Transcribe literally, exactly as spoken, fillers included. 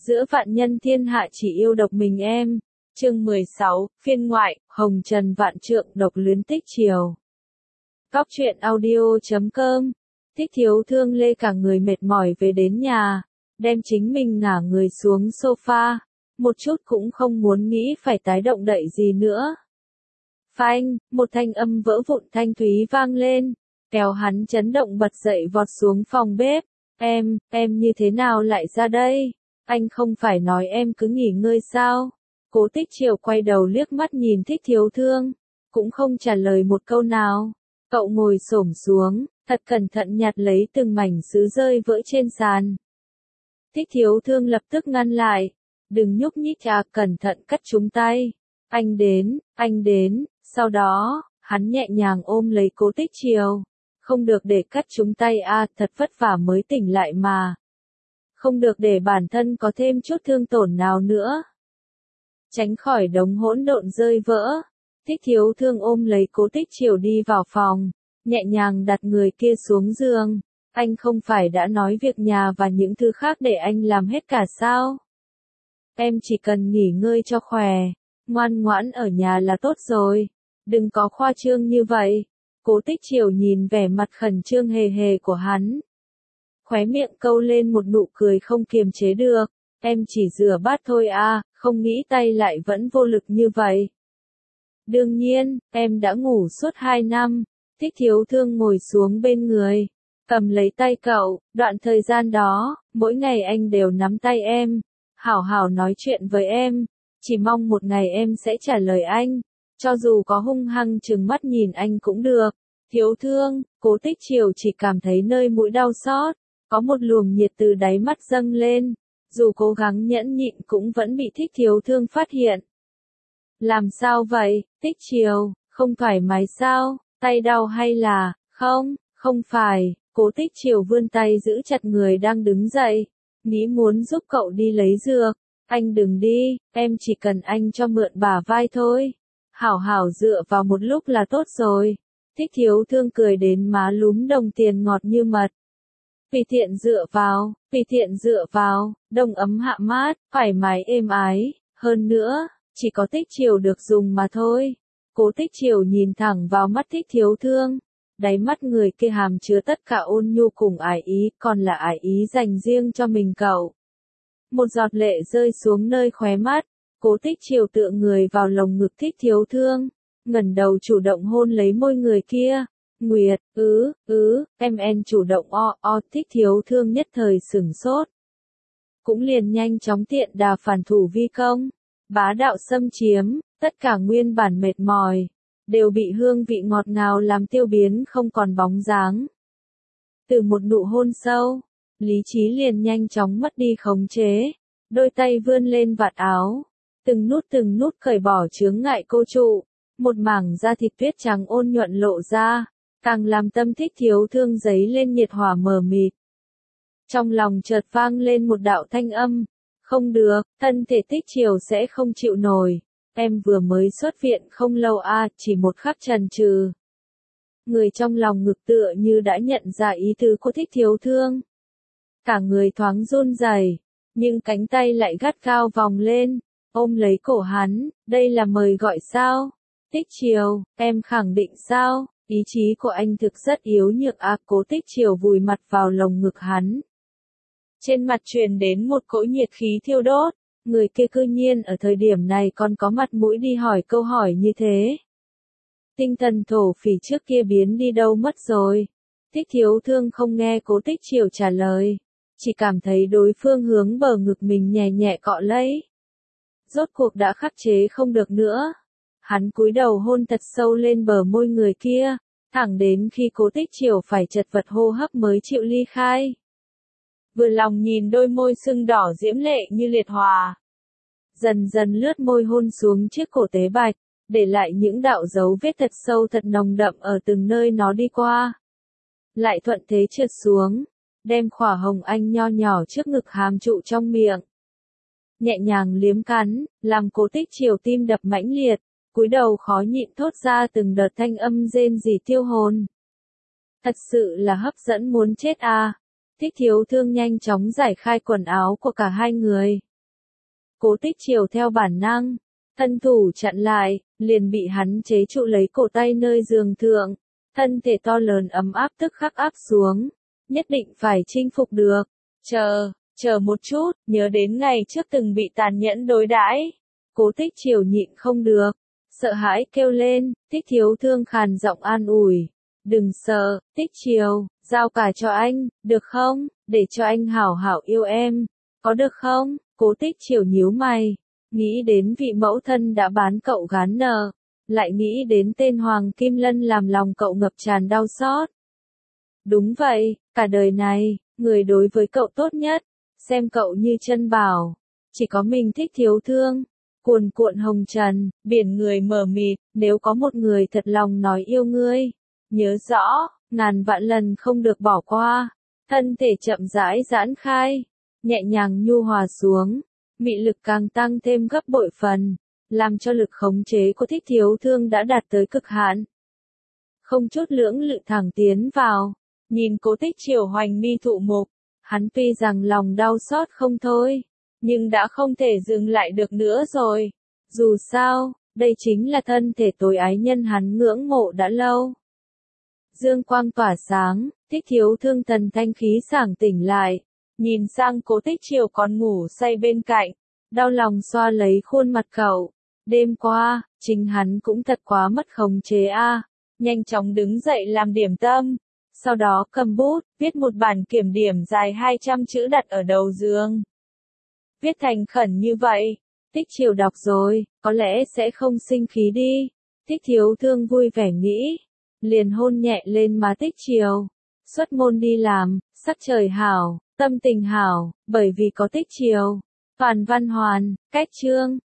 giữa vạn nhân thiên hạ chỉ yêu độc mình em. Chương mười sáu, phiên ngoại, Hồng Trần vạn trượng độc luyến tích chiều. Góc truyện audio chấm com. Thích Thiếu Thương lê cả người mệt mỏi về đến nhà, đem chính mình ngả người xuống sofa, một chút cũng không muốn nghĩ phải tái động đậy gì nữa. Phanh, một thanh âm vỡ vụn thanh thúy vang lên, kéo hắn chấn động bật dậy vọt xuống phòng bếp. Em, em như thế nào lại ra đây? Anh không phải nói em cứ nghỉ ngơi sao? Cố Tích Chiều quay đầu liếc mắt nhìn Thích Thiếu Thương, cũng không trả lời một câu nào. Cậu ngồi xổm xuống, thật cẩn thận nhặt lấy từng mảnh sứ rơi vỡ trên sàn. Thích Thiếu Thương lập tức ngăn lại. Đừng nhúc nhích à, cẩn thận cắt chúng tay. Anh đến, anh đến, sau đó, hắn nhẹ nhàng ôm lấy Cố Tích Chiều. Không được để cắt chúng tay à, thật vất vả mới tỉnh lại mà. Không được để bản thân có thêm chút thương tổn nào nữa. Tránh khỏi đống hỗn độn rơi vỡ. Thích Thiếu Thương ôm lấy Cố Tích Chiều đi vào phòng, nhẹ nhàng đặt người kia xuống giường. Anh không phải đã nói việc nhà và những thứ khác để anh làm hết cả sao? Em chỉ cần nghỉ ngơi cho khỏe, ngoan ngoãn ở nhà là tốt rồi. Đừng có khoa trương như vậy. Cố Tích Chiều nhìn vẻ mặt khẩn trương hề hề của hắn. Khóe miệng câu lên một nụ cười không kiềm chế được. Em chỉ rửa bát thôi à, không nghĩ tay lại vẫn vô lực như vậy. Đương nhiên, em đã ngủ suốt hai năm. Thích Thiếu Thương ngồi xuống bên người, cầm lấy tay cậu. Đoạn thời gian đó, mỗi ngày anh đều nắm tay em, hảo hảo nói chuyện với em. Chỉ mong một ngày em sẽ trả lời anh. Cho dù có hung hăng trừng mắt nhìn anh cũng được. Thiếu Thương, Cố Tích Chiều chỉ cảm thấy nơi mũi đau xót, có một luồng nhiệt từ đáy mắt dâng lên. Dù cố gắng nhẫn nhịn cũng vẫn bị Thích Thiếu Thương phát hiện. Làm sao vậy, Tích Chiều, không thoải mái sao, tay đau hay là, không, không phải. Cố Tích Chiều vươn tay giữ chặt người đang đứng dậy, nghĩ muốn giúp cậu đi lấy dược. Anh đừng đi, em chỉ cần anh cho mượn bả vai thôi. Hảo hảo dựa vào một lúc là tốt rồi. Thích Thiếu Thương cười đến má lúm đồng tiền ngọt như mật. Tùy tiện dựa vào, tùy tiện dựa vào, đông ấm hạ mát, thoải mái êm ái. Hơn nữa, chỉ có Tích Chiều được dùng mà thôi. Cố Tích Chiều nhìn thẳng vào mắt Thích Thiếu Thương. Đáy mắt người kia hàm chứa tất cả ôn nhu cùng ái ý, còn là ái ý dành riêng cho mình cậu. Một giọt lệ rơi xuống nơi khóe mắt. Cố Tích Chiều tựa người vào lồng ngực Thích Thiếu Thương, ngẩng đầu chủ động hôn lấy môi người kia. Nguyệt, ứ, ứ, em en chủ động o, o, Thích Thiếu Thương nhất thời sửng sốt. Cũng liền nhanh chóng tiện đà phản thủ vi công, bá đạo xâm chiếm, tất cả nguyên bản mệt mỏi, đều bị hương vị ngọt ngào làm tiêu biến không còn bóng dáng. Từ một nụ hôn sâu, lý trí liền nhanh chóng mất đi khống chế, đôi tay vươn lên vạt áo, từng nút từng nút cởi bỏ chướng ngại cô trụ, một mảng da thịt tuyết trắng ôn nhuận lộ ra. Càng làm tâm Thích Thiếu Thương dấy lên nhiệt hỏa mờ mịt. Trong lòng chợt vang lên một đạo thanh âm. Không được, thân thể Tích Chiều sẽ không chịu nổi. Em vừa mới xuất viện không lâu à, chỉ một khắc chần chừ. Người trong lòng ngực tựa như đã nhận ra ý tứ của Thích Thiếu Thương. Cả người thoáng run rẩy, nhưng cánh tay lại gắt gao vòng lên, ôm lấy cổ hắn. Đây là mời gọi sao? Tích Chiều, em khẳng định sao? Ý chí của anh thực rất yếu nhược à. Cố Tích Chiều vùi mặt vào lồng ngực hắn. Trên mặt truyền đến một cỗ nhiệt khí thiêu đốt. Người kia cư nhiên ở thời điểm này còn có mặt mũi đi hỏi câu hỏi như thế. Tinh thần thổ phỉ trước kia biến đi đâu mất rồi? Thích Thiếu Thương không nghe Cố Tích Chiều trả lời, chỉ cảm thấy đối phương hướng bờ ngực mình nhẹ nhẹ cọ lấy. Rốt cuộc đã khắc chế không được nữa. Hắn cúi đầu hôn thật sâu lên bờ môi người kia, thẳng đến khi Cố Tích Chiều phải chật vật hô hấp mới chịu ly khai. Vừa lòng nhìn đôi môi sưng đỏ diễm lệ như liệt hỏa. Dần dần lướt môi hôn xuống chiếc cổ tế bạch, để lại những đạo dấu vết thật sâu thật nồng đậm ở từng nơi nó đi qua. Lại thuận thế trượt xuống, đem khỏa hồng anh nho nhỏ trước ngực hàm trụ trong miệng. Nhẹ nhàng liếm cắn, làm Cố Tích Chiều tim đập mãnh liệt. Cúi đầu khó nhịn thốt ra từng đợt thanh âm rên rỉ tiêu hồn. Thật sự là hấp dẫn muốn chết à. Thích Thiếu Thương nhanh chóng giải khai quần áo của cả hai người. Cố Tích Triều theo bản năng, thân thủ chặn lại, liền bị hắn chế trụ lấy cổ tay nơi giường thượng, thân thể to lớn ấm áp tức khắc áp xuống, nhất định phải chinh phục được. Chờ, chờ một chút, nhớ đến ngày trước từng bị tàn nhẫn đối đãi. Cố Tích Triều nhịn không được, sợ hãi kêu lên, Tích Thiếu Thương khàn giọng an ủi. Đừng sợ, Tích Triều, giao cả cho anh, được không, để cho anh hảo hảo yêu em, có được không? Cố Tích Triều nhíu mày, nghĩ đến vị mẫu thân đã bán cậu gán nợ, lại nghĩ đến tên Hoàng Kim Lân làm lòng cậu ngập tràn đau xót. Đúng vậy, cả đời này, người đối với cậu tốt nhất, xem cậu như chân bảo, chỉ có mình Thích Thiếu Thương. Cuồn cuộn hồng trần, biển người mờ mịt, nếu có một người thật lòng nói yêu ngươi, nhớ rõ, ngàn vạn lần không được bỏ qua. Thân thể chậm rãi giãn khai, nhẹ nhàng nhu hòa xuống, mị lực càng tăng thêm gấp bội phần, làm cho lực khống chế của Thích Thiếu Thương đã đạt tới cực hạn. Không chút lưỡng lự thẳng tiến vào, nhìn Cố Tích Triều hoành mi thụ mục, hắn tuy rằng lòng đau xót không thôi, nhưng đã không thể dừng lại được nữa rồi. Dù sao, đây chính là thân thể tối ái nhân hắn ngưỡng mộ đã lâu. Dương quang tỏa sáng, Thích Thiếu Thương thần thanh khí sảng tỉnh lại, nhìn sang Cố Tích Triều còn ngủ say bên cạnh, đau lòng xoa lấy khuôn mặt cậu. Đêm qua, chính hắn cũng thật quá mất khống chế a, nhanh chóng đứng dậy làm điểm tâm, sau đó cầm bút, viết một bản kiểm điểm dài hai trăm chữ đặt ở đầu giường. Viết thành khẩn như vậy, Tích Triều đọc rồi, có lẽ sẽ không sinh khí đi. Thích Thiếu Thương vui vẻ nghĩ, liền hôn nhẹ lên má Tích Triều. Xuất môn đi làm, sắc trời hảo, tâm tình hảo, bởi vì có Tích Triều. Toàn văn hoàn, cách chương.